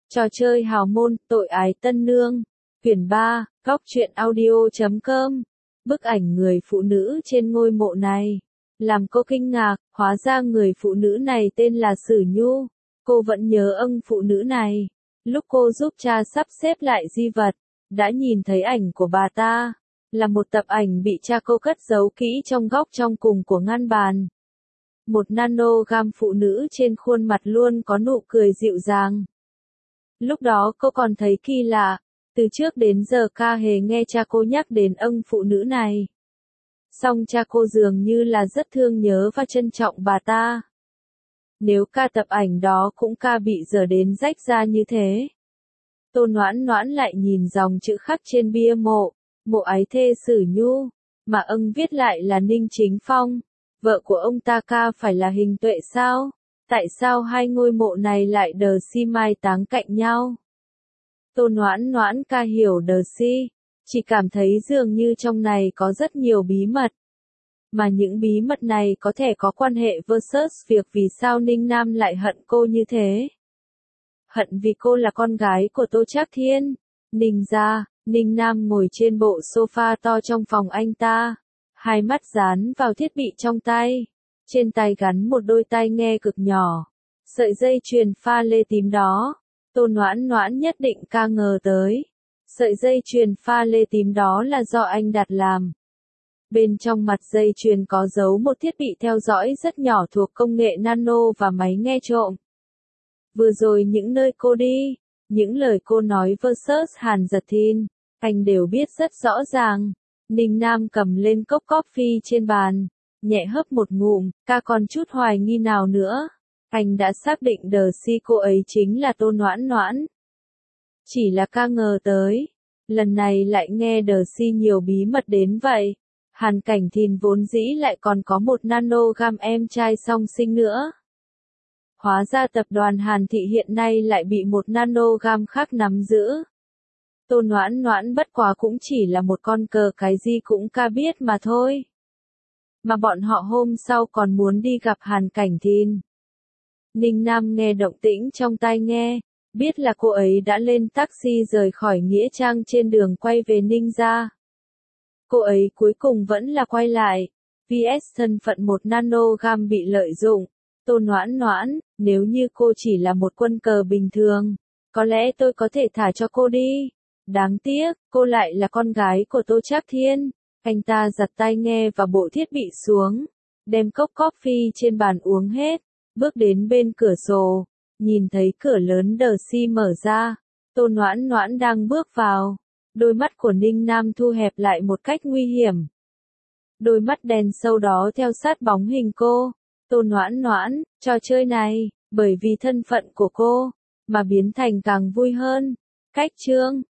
Trò chơi hào môn, tội ái tân nương. Quyển 3, Góc truyện audio.com. Bức ảnh người phụ nữ trên ngôi mộ này. Làm cô kinh ngạc, hóa ra người phụ nữ này tên là Sử Nhu. Cô vẫn nhớ ông phụ nữ này. Lúc cô giúp cha sắp xếp lại di vật, đã nhìn thấy ảnh của bà ta. Là một tập ảnh bị cha cô cất giấu kỹ trong góc trong cùng của ngăn bàn. Một nanogram phụ nữ trên khuôn mặt luôn có nụ cười dịu dàng. Lúc đó cô còn thấy kỳ lạ, từ trước đến giờ ca hề nghe cha cô nhắc đến ông phụ nữ này. Song cha cô dường như là rất thương nhớ và trân trọng bà ta. Nếu ca tập ảnh đó cũng ca bị dở đến rách ra như thế. Tô Noãn Noãn lại nhìn dòng chữ khắc trên bia mộ, mộ ái thê Sử Nhu, mà ông viết lại là Ninh Chính Phong. Vợ của ông ta ca phải là Hình Tuệ sao? Tại sao hai ngôi mộ này lại đờ si mai táng cạnh nhau? Tô Noãn Noãn ca hiểu đờ si, chỉ cảm thấy dường như trong này có rất nhiều bí mật. Mà những bí mật này có thể có quan hệ versus việc vì sao Ninh Nam lại hận cô như thế. Hận vì cô là con gái của Tô Trác Thiên. Ninh gia, Ninh Nam ngồi trên bộ sofa to trong phòng anh ta, hai mắt dán vào thiết bị trong tay. Trên tay gắn một đôi tai nghe cực nhỏ. Sợi dây chuyền pha lê tím đó. Tô Noãn Noãn nhất định ca ngờ tới. Sợi dây chuyền pha lê tím đó là do anh đặt làm. Bên trong mặt dây chuyền có giấu một thiết bị theo dõi rất nhỏ thuộc công nghệ nano và máy nghe trộm. Vừa rồi những nơi cô đi, những lời cô nói versus Hàn Dật Thin, anh đều biết rất rõ ràng. Ninh Nam cầm lên cốc coffee trên bàn, nhẹ hớp một ngụm, ca còn chút hoài nghi nào nữa. Anh đã xác định đờ si cô ấy chính là Tô Noãn Noãn. Chỉ là ca ngờ tới, lần này lại nghe đờ si nhiều bí mật đến vậy. Hàn Cảnh Thìn vốn dĩ lại còn có một nanogam em trai song sinh nữa. Hóa ra tập đoàn Hàn Thị hiện nay lại bị một nanogam khác nắm giữ. Tô Noãn Noãn bất quá cũng chỉ là một con cờ cái gì cũng ca biết mà thôi. Mà bọn họ hôm sau còn muốn đi gặp Hàn Cảnh Thìn. Ninh Nam nghe động tĩnh trong tai nghe, biết là cô ấy đã lên taxi rời khỏi Nghĩa Trang trên đường quay về Ninh gia. Cô ấy cuối cùng vẫn là quay lại, vs thân phận một nanogam bị lợi dụng. Tô Noãn Noãn, nếu như cô chỉ là một quân cờ bình thường, có lẽ tôi có thể thả cho cô đi. Đáng tiếc, cô lại là con gái của Tô Trác Thiên. Anh ta giặt tai nghe và bộ thiết bị xuống, đem cốc coffee trên bàn uống hết, bước đến bên cửa sổ, nhìn thấy cửa lớn đờ si mở ra. Tô Noãn Noãn đang bước vào, đôi mắt của Ninh Nam thu hẹp lại một cách nguy hiểm. Đôi mắt đen sâu đó theo sát bóng hình cô. Tô Noãn Noãn, trò chơi này, bởi vì thân phận của cô, mà biến thành càng vui hơn. Cách chương